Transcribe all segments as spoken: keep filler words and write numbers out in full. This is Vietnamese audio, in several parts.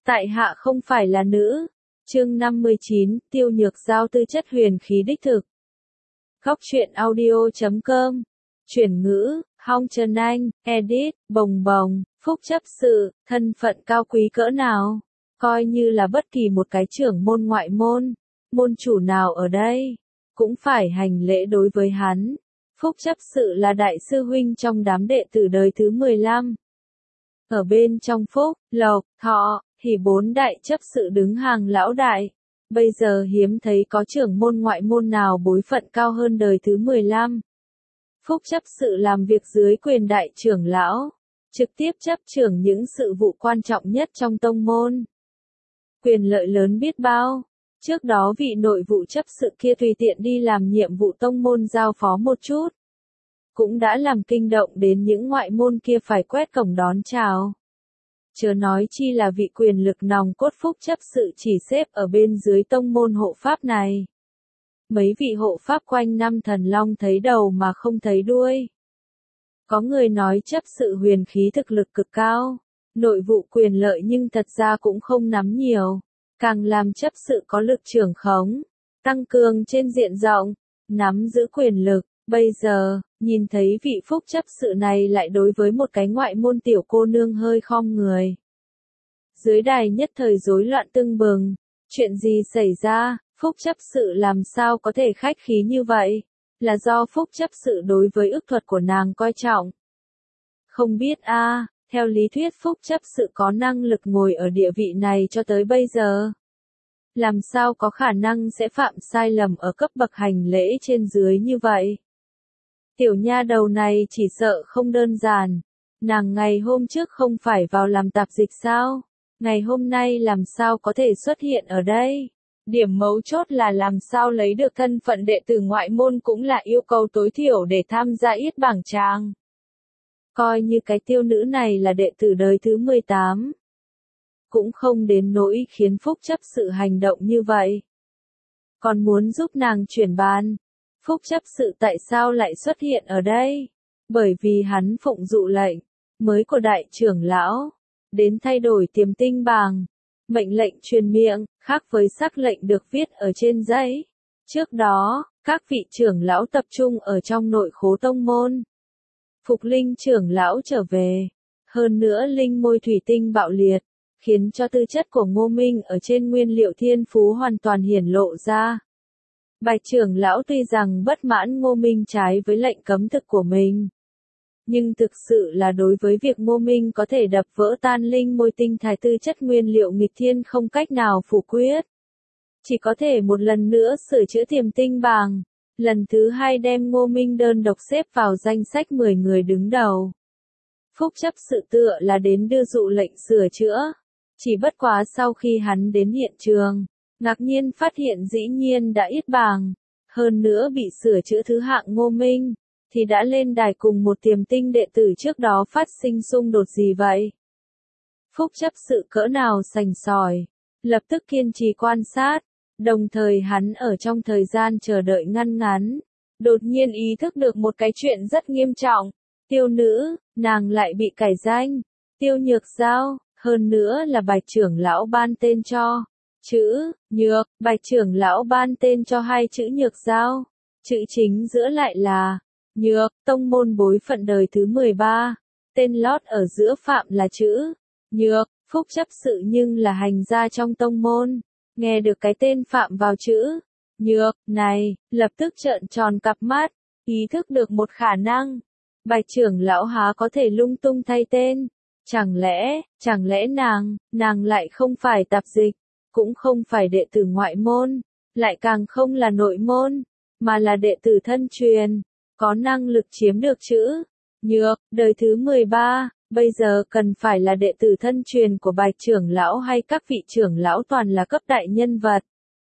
Tại hạ không phải là nữ. Chương năm mươi chín, Tiêu Nhược Giao tư chất huyền khí đích thực. Góc truyện audio chấm com. Chuyển ngữ, Hong Trần Anh, edit, bồng bồng, phúc chấp sự, thân phận cao quý cỡ nào. Coi như là bất kỳ một cái trưởng môn ngoại môn, môn chủ nào ở đây, cũng phải hành lễ đối với hắn. Phúc chấp sự là đại sư huynh trong đám đệ tử đời thứ mười lăm. Ở bên trong Phúc, Lộc, Thọ, thì bốn đại chấp sự đứng hàng lão đại. Bây giờ hiếm thấy có trưởng môn ngoại môn nào bối phận cao hơn đời thứ mười lăm. Phúc chấp sự làm việc dưới quyền đại trưởng lão, trực tiếp chấp trưởng những sự vụ quan trọng nhất trong tông môn. Quyền lợi lớn biết bao. Trước đó vị nội vụ chấp sự kia tùy tiện đi làm nhiệm vụ tông môn giao phó một chút, cũng đã làm kinh động đến những ngoại môn kia phải quét cổng đón chào. Chớ nói chi là vị quyền lực nòng cốt Phúc chấp sự chỉ xếp ở bên dưới tông môn hộ pháp này. Mấy vị hộ pháp quanh năm thần long thấy đầu mà không thấy đuôi. Có người nói chấp sự huyền khí thực lực cực cao, nội vụ quyền lợi nhưng thật ra cũng không nắm nhiều. Càng làm chấp sự có lực trưởng khống, tăng cường trên diện rộng, nắm giữ quyền lực. Bây giờ, nhìn thấy vị Phúc chấp sự này lại đối với một cái ngoại môn tiểu cô nương hơi khom người. Dưới đài nhất thời rối loạn tưng bừng. Chuyện gì xảy ra? Phúc chấp sự làm sao có thể khách khí như vậy? Là do Phúc chấp sự đối với ước thuật của nàng coi trọng. Không biết a, à, theo lý thuyết Phúc chấp sự có năng lực ngồi ở địa vị này cho tới bây giờ. Làm sao có khả năng sẽ phạm sai lầm ở cấp bậc hành lễ trên dưới như vậy? Tiểu nha đầu này chỉ sợ không đơn giản. Nàng ngày hôm trước không phải vào làm tạp dịch sao? Ngày hôm nay làm sao có thể xuất hiện ở đây? Điểm mấu chốt là làm sao lấy được thân phận đệ tử ngoại môn cũng là yêu cầu tối thiểu để tham gia yết bảng tràng. Coi như cái tiêu nữ này là đệ tử đời thứ mười tám. Cũng không đến nỗi khiến Phúc chấp sự hành động như vậy. Còn muốn giúp nàng chuyển ban. Phúc chấp sự tại sao lại xuất hiện ở đây? Bởi vì hắn phụng dụ lệnh mới của đại trưởng lão, đến thay đổi tiềm tinh bảng. Mệnh lệnh truyền miệng, khác với sắc lệnh được viết ở trên giấy. Trước đó, các vị trưởng lão tập trung ở trong nội khố tông môn. Phục Linh trưởng lão trở về. Hơn nữa linh môi thủy tinh bạo liệt, khiến cho tư chất của Ngô Minh ở trên nguyên liệu thiên phú hoàn toàn hiển lộ ra. Bạch trưởng lão tuy rằng bất mãn Ngô Minh trái với lệnh cấm thực của mình, nhưng thực sự là đối với việc Ngô Minh có thể đập vỡ tan linh môi tinh thải tư chất nguyên liệu nghịch thiên không cách nào phủ quyết. Chỉ có thể một lần nữa sửa chữa tiềm tinh bảng, lần thứ hai đem Ngô Minh đơn độc xếp vào danh sách mười người đứng đầu. Phúc chấp sự tựa là đến đưa dụ lệnh sửa chữa. Chỉ bất quá sau khi hắn đến hiện trường, ngạc nhiên phát hiện dĩ nhiên đã yết bảng, hơn nữa bị sửa chữa thứ hạng Ngô Minh, thì đã lên đài cùng một tiềm tinh đệ tử trước đó phát sinh xung đột gì vậy? Phúc chấp sự cỡ nào sành sỏi, lập tức kiên trì quan sát, đồng thời hắn ở trong thời gian chờ đợi ngăn ngắn, đột nhiên ý thức được một cái chuyện rất nghiêm trọng. Tiêu nữ, nàng lại bị cải danh, Tiêu Nhược Giao, hơn nữa là Bạch trưởng lão ban tên cho. Chữ, Nhược, Bạch trưởng lão ban tên cho hai chữ Nhược Giao. Chữ chính giữa lại là Nhược, tông môn bối phận đời thứ mười ba. Tên lót ở giữa phạm là chữ Nhược, Phúc chấp sự nhưng là hành gia trong tông môn. Nghe được cái tên phạm vào chữ Nhược này, lập tức trợn tròn cặp mắt, ý thức được một khả năng. Bạch trưởng lão há có thể lung tung thay tên? Chẳng lẽ, chẳng lẽ nàng, nàng lại không phải tạp dịch, cũng không phải đệ tử ngoại môn, lại càng không là nội môn, mà là đệ tử thân truyền, có năng lực chiếm được chữ Nhược, đời thứ mười ba, bây giờ cần phải là đệ tử thân truyền của Bạch trưởng lão hay các vị trưởng lão toàn là cấp đại nhân vật.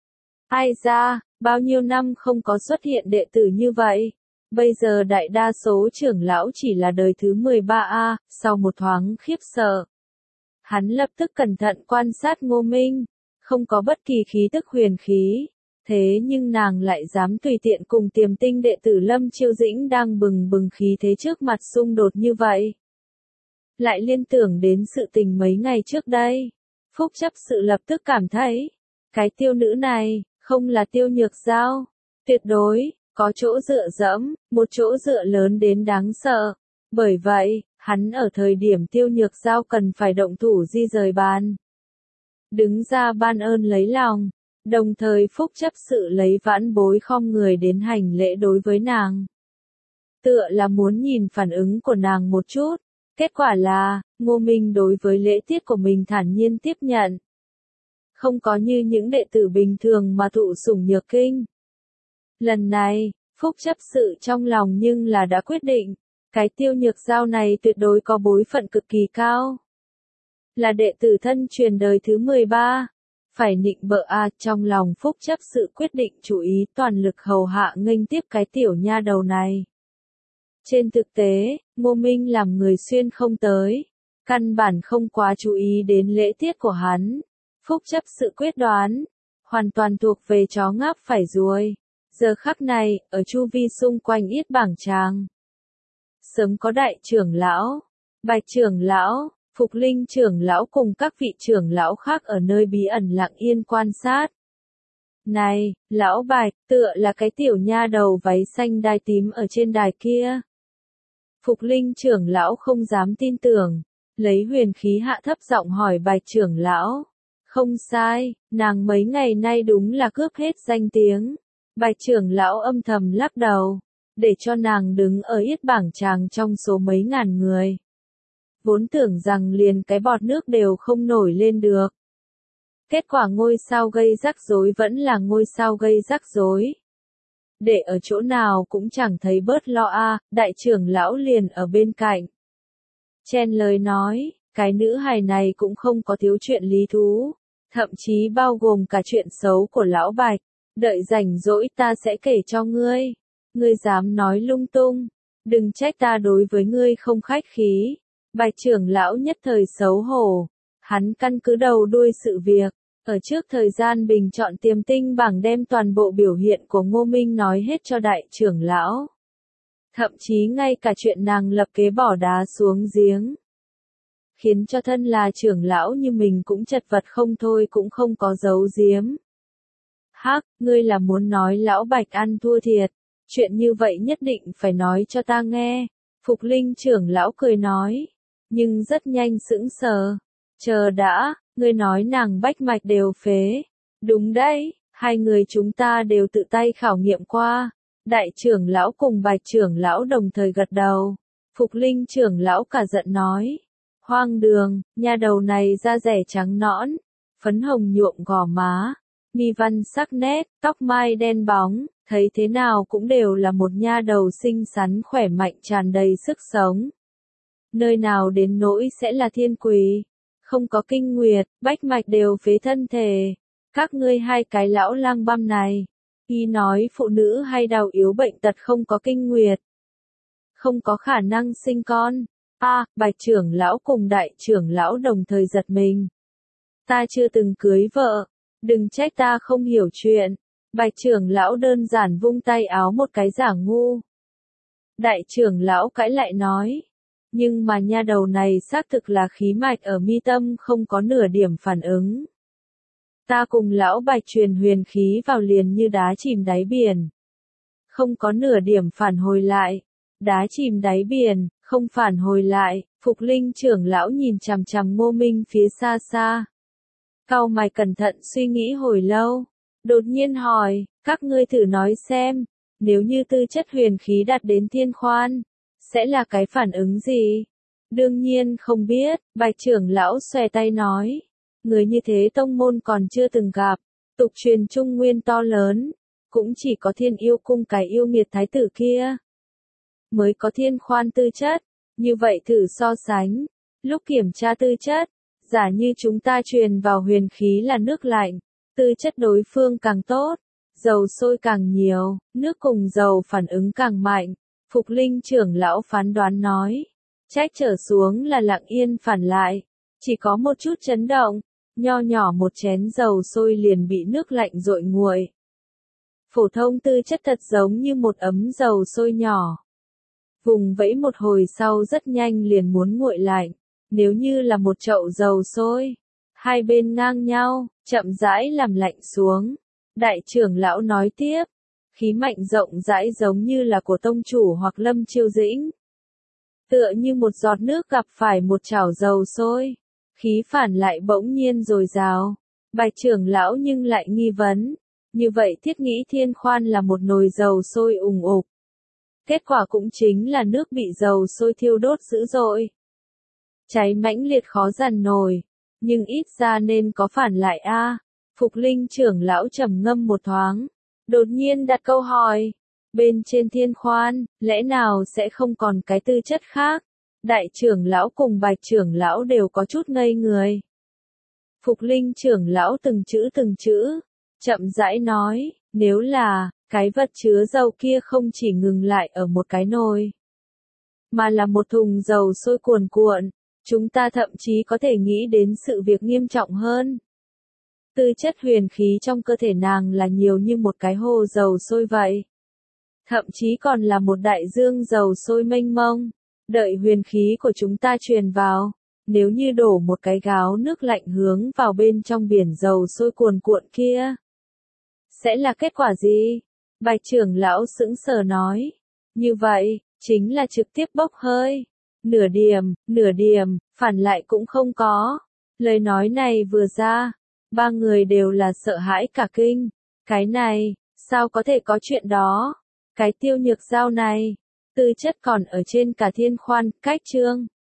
Ai ra, bao nhiêu năm không có xuất hiện đệ tử như vậy. Bây giờ đại đa số trưởng lão chỉ là đời thứ mười ba a, sau một thoáng khiếp sợ. Hắn lập tức cẩn thận quan sát Ngô Minh, không có bất kỳ khí tức huyền khí, thế nhưng nàng lại dám tùy tiện cùng tiềm tinh đệ tử Lâm Chiêu Dĩnh đang bừng bừng khí thế trước mặt xung đột như vậy. Lại liên tưởng đến sự tình mấy ngày trước đây. Phúc chấp sự lập tức cảm thấy, cái tiêu nữ này, không là Tiêu Nhược Giao. Tuyệt đối, có chỗ dựa dẫm, một chỗ dựa lớn đến đáng sợ. Bởi vậy, hắn ở thời điểm Tiêu Nhược Giao cần phải động thủ di rời bàn. Đứng ra ban ơn lấy lòng, đồng thời Phúc chấp sự lấy vãn bối khom người đến hành lễ đối với nàng. Tựa là muốn nhìn phản ứng của nàng một chút, kết quả là, Ngô Minh đối với lễ tiết của mình thản nhiên tiếp nhận. Không có như những đệ tử bình thường mà thụ sủng nhược kinh. Lần này, Phúc chấp sự trong lòng nhưng là đã quyết định, cái Tiêu Nhược Giao này tuyệt đối có bối phận cực kỳ cao. Là đệ tử thân truyền đời thứ mười ba, phải nịnh bợ a à, trong lòng Phúc chấp sự quyết định chú ý toàn lực hầu hạ nghênh tiếp cái tiểu nha đầu này. Trên thực tế, Ngô Minh làm người xuyên không tới, căn bản không quá chú ý đến lễ tiết của hắn. Phúc chấp sự quyết đoán, hoàn toàn thuộc về chó ngáp phải ruồi. Giờ khắc này, ở chu vi xung quanh yết bảng tràng. Sớm có đại trưởng lão, Bạch trưởng lão, Phục Linh trưởng lão cùng các vị trưởng lão khác ở nơi bí ẩn lặng yên quan sát. Này, lão Bạch, tựa là cái tiểu nha đầu váy xanh đai tím ở trên đài kia. Phục Linh trưởng lão không dám tin tưởng, lấy huyền khí hạ thấp giọng hỏi Bạch trưởng lão. Không sai, nàng mấy ngày nay đúng là cướp hết danh tiếng. Bạch trưởng lão âm thầm lắc đầu, để cho nàng đứng ở yết bảng tràng trong số mấy ngàn người. Vốn tưởng rằng liền cái bọt nước đều không nổi lên được. Kết quả ngôi sao gây rắc rối vẫn là ngôi sao gây rắc rối. Để ở chỗ nào cũng chẳng thấy bớt lo a, à, đại trưởng lão liền ở bên cạnh. Chen lời nói, cái nữ hài này cũng không có thiếu chuyện lý thú, thậm chí bao gồm cả chuyện xấu của lão Bạch. Đợi rảnh rỗi ta sẽ kể cho ngươi. Ngươi dám nói lung tung, đừng trách ta đối với ngươi không khách khí. Bạch trưởng lão nhất thời xấu hổ, hắn căn cứ đầu đuôi sự việc, ở trước thời gian bình chọn tiềm tinh bảng đem toàn bộ biểu hiện của Ngô Minh nói hết cho đại trưởng lão. Thậm chí ngay cả chuyện nàng lập kế bỏ đá xuống giếng. Khiến cho thân là trưởng lão như mình cũng chật vật không thôi cũng không có giấu giếm. Hắc, ngươi là muốn nói lão Bạch ăn thua thiệt, chuyện như vậy nhất định phải nói cho ta nghe. Phục Linh trưởng lão cười nói, nhưng rất nhanh sững sờ. Chờ đã, ngươi nói nàng bách mạch đều phế. Đúng đấy, hai người chúng ta đều tự tay khảo nghiệm qua. Đại trưởng lão cùng Bạch trưởng lão đồng thời gật đầu. Phục Linh trưởng lão cả giận nói, hoang đường, nha đầu này da rẻ trắng nõn, phấn hồng nhuộm gò má. Mi văn sắc nét, tóc mai đen bóng, thấy thế nào cũng đều là một nha đầu xinh xắn khỏe mạnh tràn đầy sức sống. Nơi nào đến nỗi sẽ là thiên quỷ, không có kinh nguyệt, bách mạch đều phế thân thể. Các ngươi hai cái lão lang băm này, y nói phụ nữ hay đau yếu bệnh tật không có kinh nguyệt, không có khả năng sinh con. A, à, Bạch trưởng lão cùng đại trưởng lão đồng thời giật mình. Ta chưa từng cưới vợ. Đừng trách ta không hiểu chuyện. Bạch trưởng lão đơn giản vung tay áo một cái giả ngu. Đại trưởng lão cãi lại nói. Nhưng mà nha đầu này xác thực là khí mạch ở mi tâm không có nửa điểm phản ứng. Ta cùng lão Bạch truyền huyền khí vào liền như đá chìm đáy biển. Không có nửa điểm phản hồi lại. Đá chìm đáy biển, không phản hồi lại. Phục Linh trưởng lão nhìn chằm chằm Ngô Minh phía xa xa. Cau mày cẩn thận suy nghĩ hồi lâu, đột nhiên hỏi, các ngươi thử nói xem, nếu như tư chất huyền khí đạt đến thiên khoan, sẽ là cái phản ứng gì? Đương nhiên không biết, Bạch trưởng lão xòe tay nói, người như thế tông môn còn chưa từng gặp, tục truyền trung nguyên to lớn, cũng chỉ có Thiên Yêu cung cái yêu nghiệt thái tử kia mới có thiên khoan tư chất, như vậy thử so sánh, lúc kiểm tra tư chất, giả như chúng ta truyền vào huyền khí là nước lạnh, tư chất đối phương càng tốt, dầu sôi càng nhiều, nước cùng dầu phản ứng càng mạnh. Phục Linh trưởng lão phán đoán nói, trách trở xuống là lặng yên phản lại, chỉ có một chút chấn động, nho nhỏ một chén dầu sôi liền bị nước lạnh dội nguội. Phổ thông tư chất thật giống như một ấm dầu sôi nhỏ. Vùng vẫy một hồi sau rất nhanh liền muốn nguội lạnh. Nếu như là một chậu dầu sôi, Hai bên ngang nhau, chậm rãi làm lạnh xuống. Đại trưởng lão nói tiếp, khí mạnh rộng rãi giống như là của tông chủ hoặc Lâm Chiêu Dĩnh. Tựa như một giọt nước gặp phải một chảo dầu sôi, khí phản lại bỗng nhiên dồi dào. Bạch trưởng lão nhưng lại nghi vấn, như vậy thiết nghĩ thiên khoan là một nồi dầu sôi ùng ục. Kết quả cũng chính là nước bị dầu sôi thiêu đốt dữ dội. Cháy mãnh liệt khó dằn nổi, nhưng ít ra nên có phản lại a. Phục Linh trưởng lão trầm ngâm một thoáng, đột nhiên đặt câu hỏi, bên trên thiên khoan, lẽ nào sẽ không còn cái tư chất khác? Đại trưởng lão cùng Bạch trưởng lão đều có chút ngây người. Phục Linh trưởng lão từng chữ từng chữ, chậm rãi nói, nếu là, cái vật chứa dầu kia không chỉ ngừng lại ở một cái nồi, mà là một thùng dầu sôi cuồn cuộn, chúng ta thậm chí có thể nghĩ đến sự việc nghiêm trọng hơn. Tư chất huyền khí trong cơ thể nàng là nhiều như một cái hồ dầu sôi vậy. Thậm chí còn là một đại dương dầu sôi mênh mông. Đợi huyền khí của chúng ta truyền vào, nếu như đổ một cái gáo nước lạnh hướng vào bên trong biển dầu sôi cuồn cuộn kia, sẽ là kết quả gì? Bạch trưởng lão sững sờ nói. Như vậy, chính là trực tiếp bốc hơi. Nửa điểm, nửa điểm, phản lại cũng không có. Lời nói này vừa ra, ba người đều là sợ hãi cả kinh. Cái này, sao có thể có chuyện đó? Cái Tiêu Nhược Giao này, tư chất còn ở trên cả thiên khoan, cách chương.